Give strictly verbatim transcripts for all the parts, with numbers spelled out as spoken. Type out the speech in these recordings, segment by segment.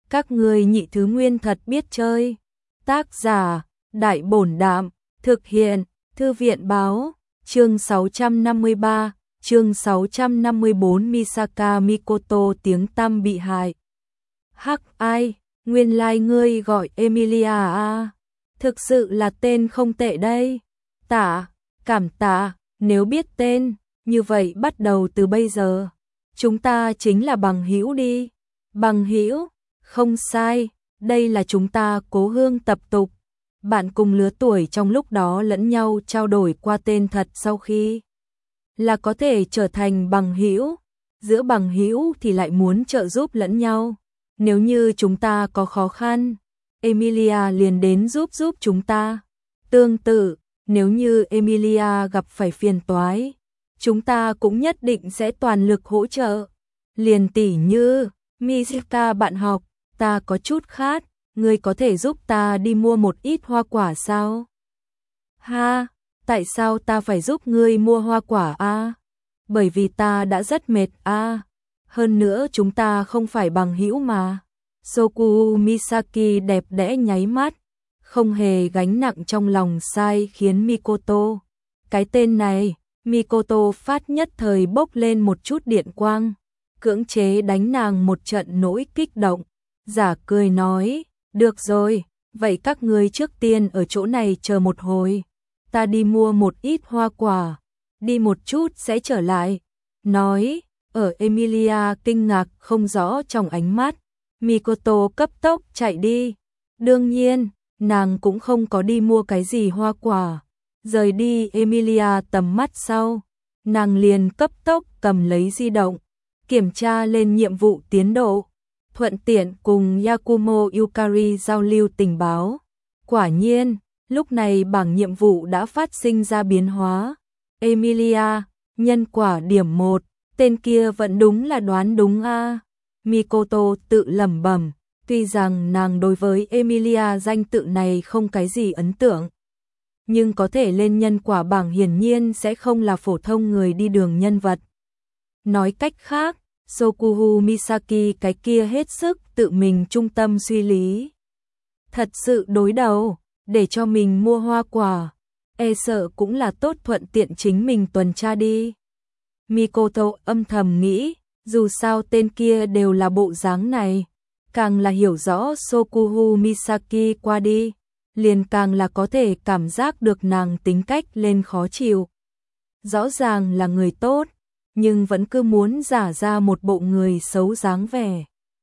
Các ngươi nhị thứ nguyên thật biết chơi. Tác giả, Đại Bổn Đạm, thực hiện, Thư viện Báo, chương sáu trăm năm mươi ba, chương sáu trăm năm mươi bốn Misaka Mikoto tiếng tăm bị hại. Hắc ai, nguyên lai like ngươi gọi Emilia à, thực sự là tên không tệ đây. Tạ, cảm tạ, nếu biết tên, như vậy bắt đầu từ bây giờ, chúng ta chính là bằng hữu đi. Bằng hữu, không sai, đây là chúng ta cố hương tập tục. Bạn cùng lứa tuổi trong lúc đó lẫn nhau trao đổi qua tên thật sau khi là có thể trở thành bằng hữu. Giữa bằng hữu thì lại muốn trợ giúp lẫn nhau. Nếu như chúng ta có khó khăn, Emilia liền đến giúp giúp chúng ta. Tương tự, nếu như Emilia gặp phải phiền toái, chúng ta cũng nhất định sẽ toàn lực hỗ trợ. Liền tỉ như, Misaka bạn học, ta có chút khát, ngươi có thể giúp ta đi mua một ít hoa quả sao? Ha, tại sao ta phải giúp ngươi mua hoa quả a? À? Bởi vì ta đã rất mệt a. À? Hơn nữa chúng ta không phải bằng hữu mà. Soku Misaki đẹp đẽ nháy mắt, không hề gánh nặng trong lòng sai khiến Mikoto. Cái tên này, Mikoto phát nhất thời bốc lên một chút điện quang, cưỡng chế đánh nàng một trận nỗi kích động. Giả cười nói, được rồi, vậy các ngươi trước tiên ở chỗ này chờ một hồi, ta đi mua một ít hoa quả, đi một chút sẽ trở lại. Nói, ở Emilia kinh ngạc không rõ trong ánh mắt, Mikoto cấp tốc chạy đi. Đương nhiên, nàng cũng không có đi mua cái gì hoa quả. Rời đi Emilia tầm mắt sau, nàng liền cấp tốc cầm lấy di động, kiểm tra lên nhiệm vụ tiến độ, thuận tiện cùng Yakumo Yukari giao lưu tình báo. Quả nhiên, lúc này bảng nhiệm vụ đã phát sinh ra biến hóa. Emilia, nhân quả điểm một, tên kia vẫn đúng là đoán đúng a. À. Mikoto tự lẩm bẩm, tuy rằng nàng đối với Emilia danh tự này không cái gì ấn tượng, nhưng có thể lên nhân quả bảng hiển nhiên sẽ không là phổ thông người đi đường nhân vật. Nói cách khác, Sokuhu Misaki cái kia hết sức tự mình trung tâm suy lý. Thật sự đối đầu, để cho mình mua hoa quả, e sợ cũng là tốt thuận tiện chính mình tuần tra đi. Mikoto âm thầm nghĩ, dù sao tên kia đều là bộ dáng này, càng là hiểu rõ Sokuhu Misaki qua đi, liền càng là có thể cảm giác được nàng tính cách lên khó chịu. Rõ ràng là người tốt, nhưng vẫn cứ muốn giả ra một bộ người xấu dáng vẻ.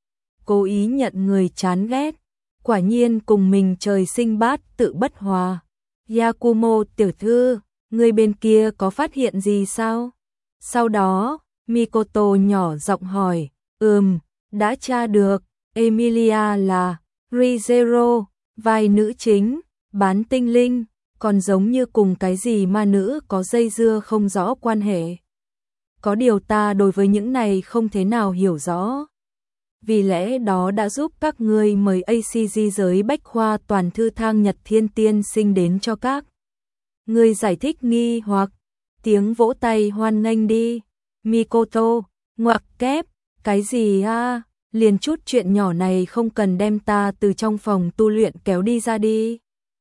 Cố ý nhận người chán ghét, quả nhiên cùng mình trời sinh bát tự bất hòa. Yakumo tiểu thư, người bên kia có phát hiện gì sao? Sau đó, Mikoto nhỏ giọng hỏi, ừm, đã tra được, Emilia là Rizero, vai nữ chính, bán tinh linh, còn giống như cùng cái gì ma nữ có dây dưa không rõ quan hệ. Có điều ta đối với những này không thế nào hiểu rõ. Vì lẽ đó đã giúp các ngươi mời a xê giê giới bách khoa toàn thư thang Nhật Thiên Tiên Sinh đến cho các ngươi giải thích nghi hoặc. Tiếng vỗ tay hoan nghênh đi. Mikoto, ngoặc kép, cái gì a? Liền chút chuyện nhỏ này không cần đem ta từ trong phòng tu luyện kéo đi ra đi.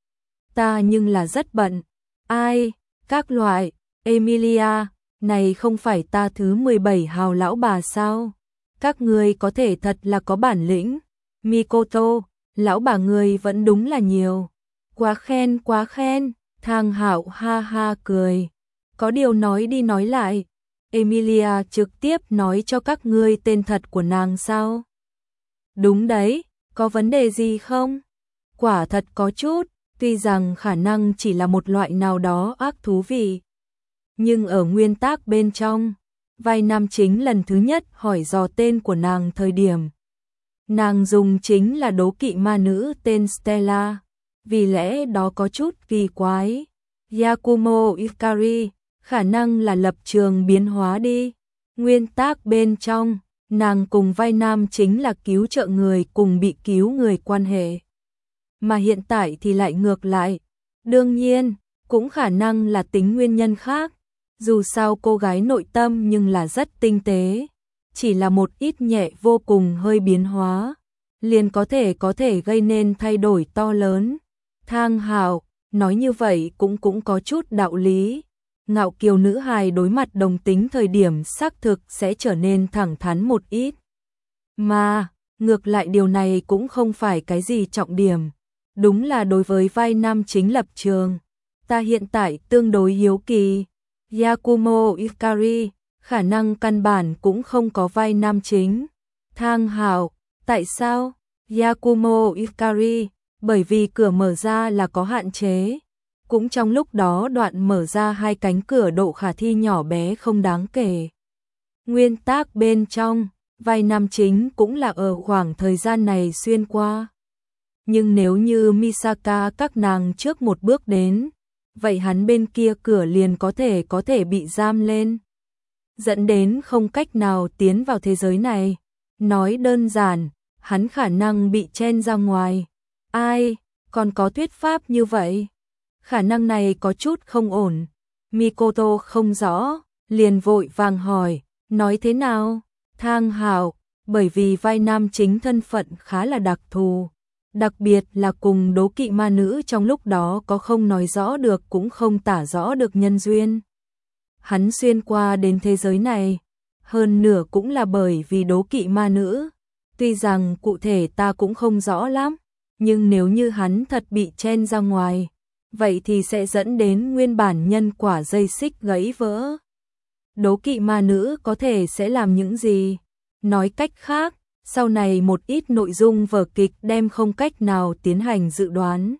Ta nhưng là rất bận. Ai, các loại, Emilia, này không phải ta thứ mười bảy hào lão bà sao? Các ngươi có thể thật là có bản lĩnh. Mikoto, lão bà ngươi vẫn đúng là nhiều. Quá khen quá khen, Thang Hạo ha ha cười. Có điều nói đi nói lại, Emilia trực tiếp nói cho các ngươi tên thật của nàng sao? Đúng đấy, có vấn đề gì không? Quả thật có chút, tuy rằng khả năng chỉ là một loại nào đó ác thú vị. Nhưng ở nguyên tác bên trong, vai nam chính lần thứ nhất hỏi dò tên của nàng thời điểm, nàng dùng chính là đố kỵ ma nữ tên Stella, vì lẽ đó có chút kỳ quái. Yakumo Yukari, khả năng là lập trường biến hóa đi. Nguyên tác bên trong, nàng cùng vai nam chính là cứu trợ người cùng bị cứu người quan hệ. Mà hiện tại thì lại ngược lại. Đương nhiên, cũng khả năng là tính nguyên nhân khác. Dù sao cô gái nội tâm nhưng là rất tinh tế. Chỉ là một ít nhẹ vô cùng hơi biến hóa. liền có thể có thể gây nên thay đổi to lớn. Thang Hạo, nói như vậy cũng cũng có chút đạo lý. Ngạo kiều nữ hài đối mặt đồng tính thời điểm xác thực sẽ trở nên thẳng thắn một ít. Mà, ngược lại điều này cũng không phải cái gì trọng điểm. Đúng là đối với vai nam chính lập trường. Ta hiện tại tương đối hiếu kỳ. Yakumo Ikari, khả năng căn bản cũng không có vai nam chính. Thang Hạo, tại sao? Yakumo Ikari, bởi vì cửa mở ra là có hạn chế. Cũng trong lúc đó đoạn mở ra hai cánh cửa độ khả thi nhỏ bé không đáng kể. Nguyên tắc bên trong, vai nam chính cũng là ở khoảng thời gian này xuyên qua. Nhưng nếu như Misaka các nàng trước một bước đến, vậy hắn bên kia cửa liền có thể có thể bị giam lên, dẫn đến không cách nào tiến vào thế giới này. Nói đơn giản, hắn khả năng bị chen ra ngoài. Ai, còn có thuyết pháp như vậy? Khả năng này có chút không ổn. Mikoto không rõ, liền vội vàng hỏi, nói thế nào? Thang Hạo, bởi vì vai nam chính thân phận khá là đặc thù. Đặc biệt là cùng đố kỵ ma nữ trong lúc đó có không nói rõ được cũng không tả rõ được nhân duyên. Hắn xuyên qua đến thế giới này, hơn nửa cũng là bởi vì đố kỵ ma nữ. Tuy rằng cụ thể ta cũng không rõ lắm, nhưng nếu như hắn thật bị chen ra ngoài, vậy thì sẽ dẫn đến nguyên bản nhân quả dây xích gãy vỡ. Đố kỵ ma nữ có thể sẽ làm những gì? Nói cách khác, sau này một ít nội dung vở kịch đem không cách nào tiến hành dự đoán.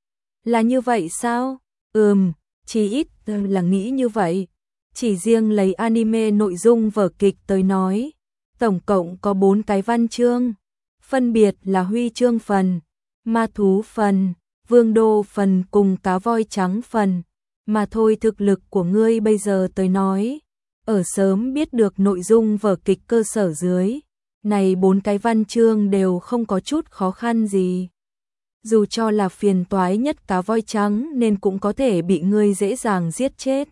Là như vậy sao? Ừm, chỉ ít là nghĩ như vậy. Chỉ riêng lấy anime nội dung vở kịch tới nói, tổng cộng có bốn cái văn chương, phân biệt là huy chương phần, ma thú phần, vương đô phần cùng cá voi trắng phần. Mà thôi thực lực của ngươi bây giờ tới nói, ở sớm biết được nội dung vở kịch cơ sở dưới, này bốn cái văn chương đều không có chút khó khăn gì. Dù cho là phiền toái nhất cá voi trắng nên cũng có thể bị ngươi dễ dàng giết chết.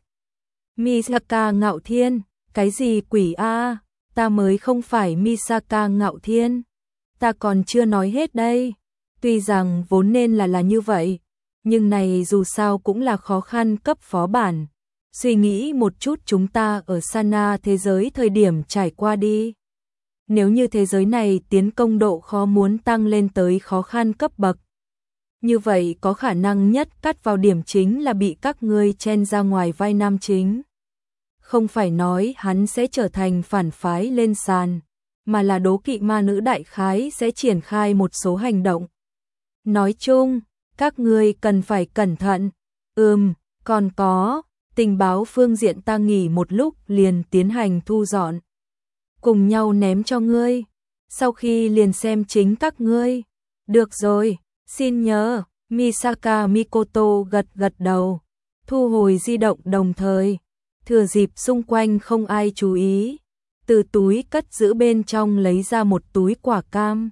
Misaka Ngạo Thiên, cái gì quỷ a? Ta mới không phải Misaka Ngạo Thiên. Ta còn chưa nói hết đây. Tuy rằng vốn nên là là như vậy, nhưng này dù sao cũng là khó khăn cấp phó bản. Suy nghĩ một chút chúng ta ở Sana thế giới thời điểm trải qua đi. Nếu như thế giới này tiến công độ khó muốn tăng lên tới khó khăn cấp bậc, như vậy có khả năng nhất cắt vào điểm chính là bị các ngươi chen ra ngoài vai nam chính. Không phải nói hắn sẽ trở thành phản phái lên sàn, mà là đố kỵ ma nữ đại khái sẽ triển khai một số hành động. Nói chung, các ngươi cần phải cẩn thận. Ừm, còn có, tình báo phương diện ta nghỉ một lúc liền tiến hành thu dọn. Cùng nhau ném cho ngươi, sau khi liền xem chính các ngươi. Được rồi, xin nhớ, Misaka Mikoto gật gật đầu, thu hồi di động đồng thời, thừa dịp xung quanh không ai chú ý, từ túi cất giữ bên trong lấy ra một túi quả cam.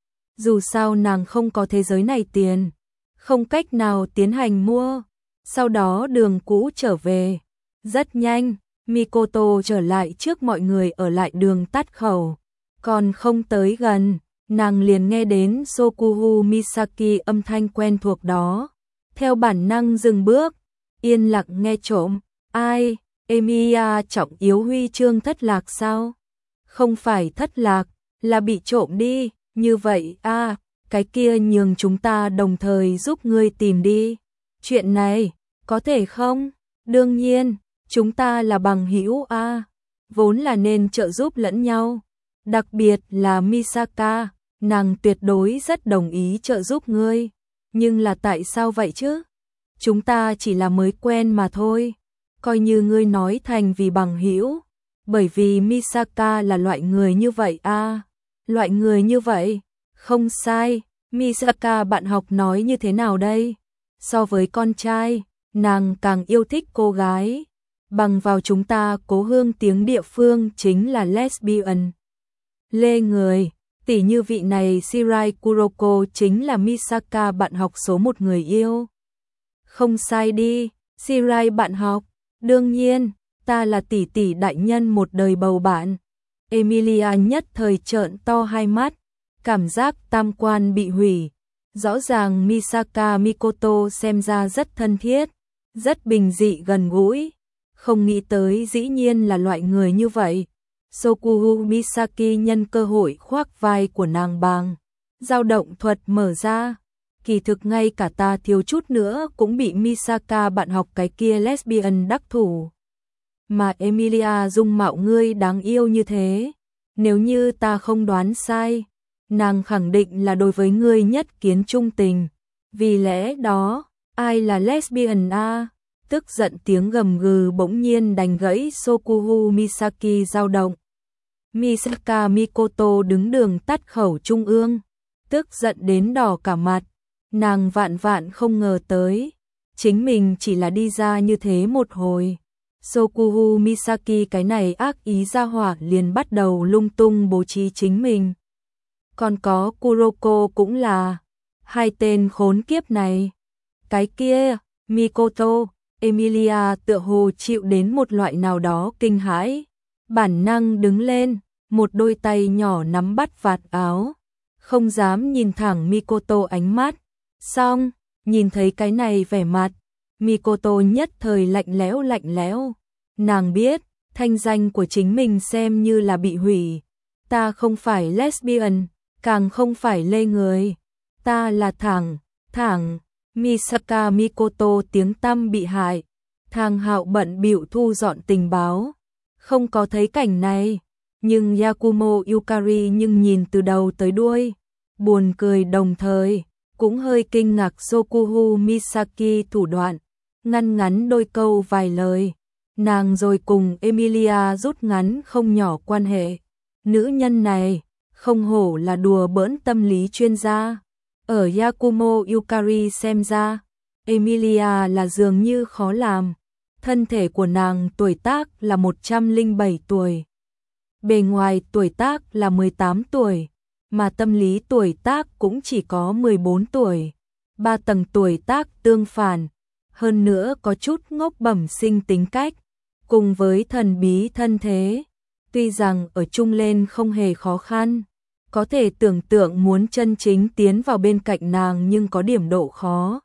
Dù sao nàng không có thế giới này tiền, không cách nào tiến hành mua, sau đó đường cũ trở về. Rất nhanh, Mikoto trở lại trước mọi người ở lại đường tắt khẩu, còn không tới gần, nàng liền nghe đến Sokuhu Misaki âm thanh quen thuộc đó. Theo bản năng dừng bước, yên lặng nghe trộm. Ai, Emiya trọng yếu huy chương thất lạc sao? Không phải thất lạc, là bị trộm đi. Như vậy a, cái kia nhường chúng ta đồng thời giúp ngươi tìm đi. Chuyện này, có thể không? Đương nhiên, chúng ta là bằng hữu a, vốn là nên trợ giúp lẫn nhau. Đặc biệt là Misaka, nàng tuyệt đối rất đồng ý trợ giúp ngươi. Nhưng là tại sao vậy chứ? Chúng ta chỉ là mới quen mà thôi. Coi như ngươi nói thành vì bằng hữu, bởi vì Misaka là loại người như vậy a. Loại người như vậy, không sai. Misaka bạn học nói như thế nào đây? So với con trai, nàng càng yêu thích cô gái. Bằng vào chúng ta cố hương tiếng địa phương chính là lesbian. Lê người, tỉ như vị này Shirai Kuroko chính là Misaka bạn học số một người yêu. Không sai đi, Shirai bạn học, đương nhiên, ta là tỷ tỷ đại nhân một đời bầu bạn. Emilia nhất thời trợn to hai mắt, cảm giác tam quan bị hủy. Rõ ràng Misaka Mikoto xem ra rất thân thiết, rất bình dị gần gũi, không nghĩ tới dĩ nhiên là loại người như vậy. Sokuhu Misaki nhân cơ hội khoác vai của nàng bằng dao động thuật mở ra. Kỳ thực ngay cả ta thiếu chút nữa cũng bị Misaka bạn học cái kia lesbian đắc thủ. Mà Emilia dung mạo ngươi đáng yêu như thế, nếu như ta không đoán sai, nàng khẳng định là đối với ngươi nhất kiến trung tình. Vì lẽ đó, ai là lesbian a? Tức giận tiếng gầm gừ bỗng nhiên đánh gãy Sokuhu Misaki dao động. Misaka Mikoto đứng đường tắt khẩu trung ương, tức giận đến đỏ cả mặt. Nàng vạn vạn không ngờ tới, chính mình chỉ là đi ra như thế một hồi. Sokuhu Misaki cái này ác ý ra hỏa liền bắt đầu lung tung bố trí chính mình. Còn có Kuroko cũng là, hai tên khốn kiếp này. Cái kia, Mikoto, Emilia tựa hồ chịu đến một loại nào đó kinh hãi. Bản năng đứng lên, một đôi tay nhỏ nắm bắt vạt áo. Không dám nhìn thẳng Mikoto ánh mắt. Xong, nhìn thấy cái này vẻ mặt, Mikoto nhất thời lạnh lẽo lạnh lẽo. Nàng biết, thanh danh của chính mình xem như là bị hủy. Ta không phải lesbian, càng không phải lê người. Ta là thẳng, thẳng. Misaka Mikoto tiếng tăm bị hại. Thang Hạo bận bịu thu dọn tình báo. Không có thấy cảnh này. Nhưng Yakumo Yukari nhưng nhìn từ đầu tới đuôi. Buồn cười đồng thời. Cũng hơi kinh ngạc Sokuhu Misaki thủ đoạn. Ngăn ngắn đôi câu vài lời. Nàng rồi cùng Emilia rút ngắn không nhỏ quan hệ. Nữ nhân này, không hổ là đùa bỡn tâm lý chuyên gia. Ở Yakumo Yukari xem ra, Emilia là dường như khó làm. Thân thể của nàng tuổi tác là một trăm lẻ bảy tuổi. Bề ngoài tuổi tác là mười tám tuổi. Mà tâm lý tuổi tác cũng chỉ có mười bốn tuổi. Ba tầng tuổi tác tương phản. Hơn nữa có chút ngốc bẩm sinh tính cách. Cùng với thần bí thân thế. Tuy rằng ở chung lên không hề khó khăn. Có thể tưởng tượng muốn chân chính tiến vào bên cạnh nàng nhưng có điểm độ khó.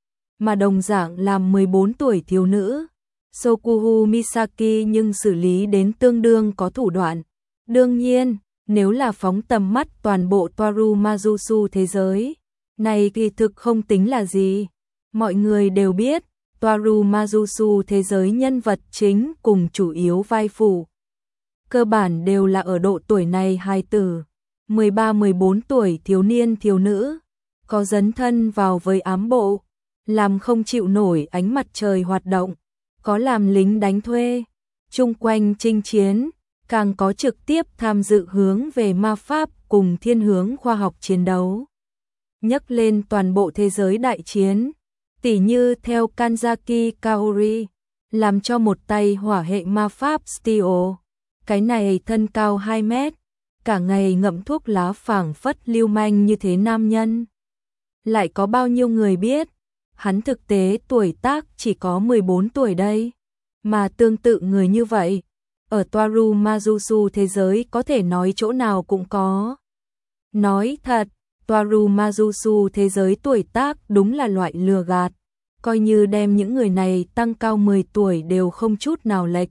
Mà đồng dạng làm mười bốn tuổi thiếu nữ. Sokuhu Misaki nhưng xử lý đến tương đương có thủ đoạn. Đương nhiên, nếu là phóng tầm mắt toàn bộ Toaru Mazusu thế giới, này kỳ thực không tính là gì. Mọi người đều biết, Toaru Mazusu thế giới nhân vật chính cùng chủ yếu vai phụ. Cơ bản đều là ở độ tuổi này hài tử, mười ba mười bốn tuổi thiếu niên thiếu nữ, có dấn thân vào với ám bộ, làm không chịu nổi ánh mặt trời hoạt động, có làm lính đánh thuê, chung quanh chinh chiến, càng có trực tiếp tham dự hướng về ma pháp cùng thiên hướng khoa học chiến đấu. Nhắc lên toàn bộ thế giới đại chiến, tỉ như theo Kanzaki Kaori, làm cho một tay hỏa hệ ma pháp Steel, cái này thân cao hai mét, cả ngày ngậm thuốc lá phảng phất lưu manh như thế nam nhân. Lại có bao nhiêu người biết, hắn thực tế tuổi tác chỉ có mười bốn tuổi đây, mà tương tự người như vậy, ở Toaru Mazusu thế giới có thể nói chỗ nào cũng có. Nói thật, Toaru Mazusu thế giới tuổi tác đúng là loại lừa gạt, coi như đem những người này tăng cao mười tuổi đều không chút nào lệch.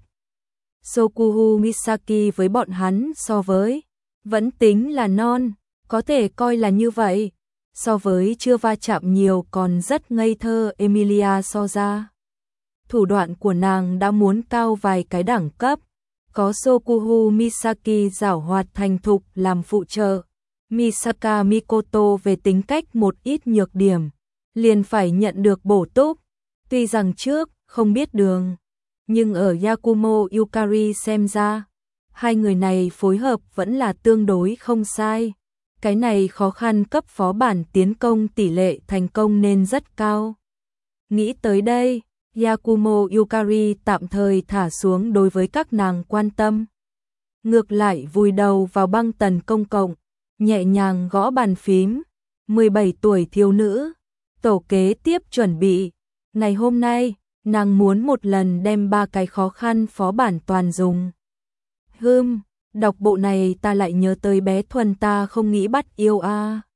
Sokuhu Misaki với bọn hắn so với, vẫn tính là non, có thể coi là như vậy. So với chưa va chạm nhiều còn rất ngây thơ Emilia so ra. Thủ đoạn của nàng đã muốn cao vài cái đẳng cấp, có Sokuhu Misaki giảo hoạt thành thục làm phụ trợ. Misaka Mikoto về tính cách một ít nhược điểm, liền phải nhận được bổ túc. Tuy rằng trước không biết đường, nhưng ở Yakumo Yukari xem ra, hai người này phối hợp vẫn là tương đối không sai. Cái này khó khăn cấp phó bản tiến công tỷ lệ thành công nên rất cao. Nghĩ tới đây, Yakumo Yukari tạm thời thả xuống đối với các nàng quan tâm. Ngược lại vùi đầu vào băng tần công cộng, nhẹ nhàng gõ bàn phím. mười bảy tuổi thiếu nữ, tổ kế tiếp chuẩn bị. Ngày hôm nay, nàng muốn một lần đem ba cái khó khăn phó bản toàn dùng. Hừm, Đọc bộ này ta lại nhớ tới bé Thuần ta không nghĩ bắt yêu a.